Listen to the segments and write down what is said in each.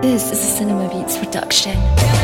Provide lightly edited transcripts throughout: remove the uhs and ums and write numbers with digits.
This is a Cinema Beats production.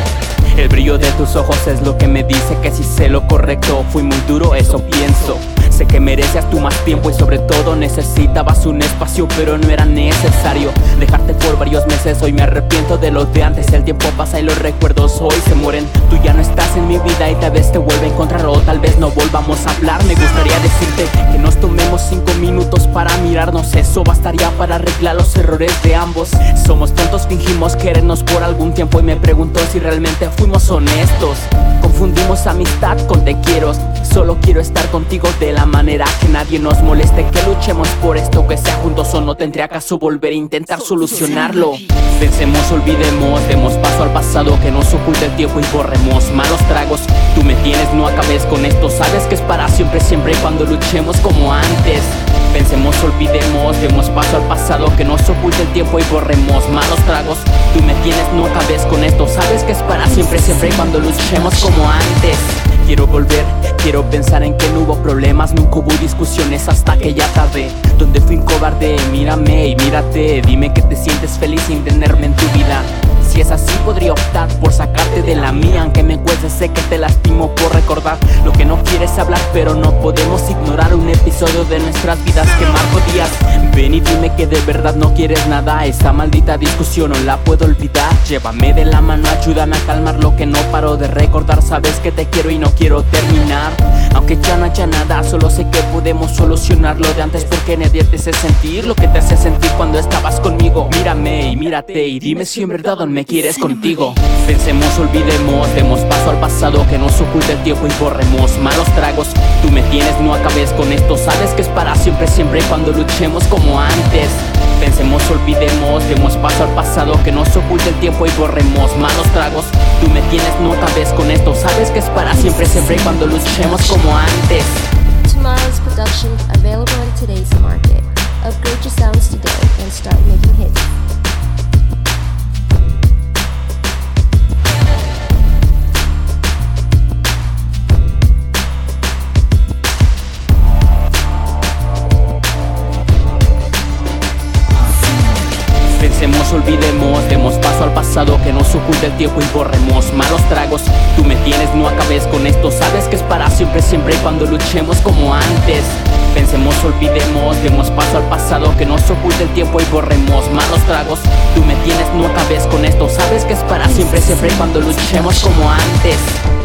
El brillo de tus ojos es lo que me dice que si sé lo correcto. Fui muy duro, eso pienso. Sé que mereces tú más tiempo y sobre todo necesitabas un espacio, pero no era necesario dejarte por varios meses. Hoy me arrepiento de lo de antes. El tiempo pasa y los recuerdos hoy se mueren. Tú ya no estás en mi vida y tal vez te vuelva a encontrar o tal vez no volvamos a hablar. Me gustaría decirte que nos tomemos 5 minutos para mirarnos. Eso bastaría para arreglar los errores de ambos. Somos tontos, fingimos querernos por algún tiempo y me pregunto si realmente fuimos honestos. Confundimos amistad con te quiero. Solo quiero estar contigo de la manera que nadie nos moleste. Que luchemos por esto, que sea juntos o no. Tendría acaso volver a intentar solucionarlo. Pensemos, olvidemos, demos paso al pasado, que nos oculte el tiempo y borremos malos tragos. Tú me tienes, no acabes con esto. Sabes que es para siempre, siempre y cuando luchemos como antes. Pensemos, olvidemos, demos paso al pasado, que nos oculte el tiempo y borremos malos tragos. Tú me tienes, no acabes con esto. Sabes que es para siempre, siempre y cuando luchemos como antes. Quiero volver, quiero pensar en que no hubo problemas, nunca hubo discusiones hasta que ya tardé. Donde fui un cobarde, mírame y mírate. Dime que te sientes feliz sin tenerme en tu vida. Si es así podría optar por sacarte de la mía, aunque me cueste, sé que te lastimo por recordar lo que no quieres hablar, pero no podemos ignorar un episodio de nuestras vidas que marcó días. Ven y dime que de verdad no quieres nada. Esta maldita discusión no la puedo olvidar. Llévame de la mano, ayúdame a calmar lo que no paro de recordar. Sabes que te quiero y no quiero terminar. Aunque ya no haya nada, solo sé que podemos solucionar lo de antes, porque nadie te hace sentir lo que te hace sentir cuando estabas conmigo. Mírame y mírate y dime si en verdad aún me quieres contigo. Pensemos, olvidemos, demos paso al pasado, que nos oculte el tiempo y borremos malos tragos. Tú me tienes, no acabes con esto. Sabes que es para siempre, siempre y cuando luchemos como antes. Pensemos, olvidemos, demos paso al pasado, que nos oculte el tiempo y borremos malos tragos. Tú me tienes, no acabes con esto. Sabes que es para siempre, siempre y cuando luchemos como antes. Tomorrow's production available in today's market. Upgrade your sounds today and start making hits. Pensemos, olvidemos, demos paso al pasado, que nos oculte el tiempo y borremos malos tragos. Tú me tienes, no acabes con esto. Sabes que es para siempre, siempre y cuando luchemos como antes. Pensemos, olvidemos, demos paso al pasado, que nos oculte el tiempo y borremos malos tragos. Tú me tienes, no acabes con esto. Sabes que es para siempre, siempre y cuando luchemos como antes.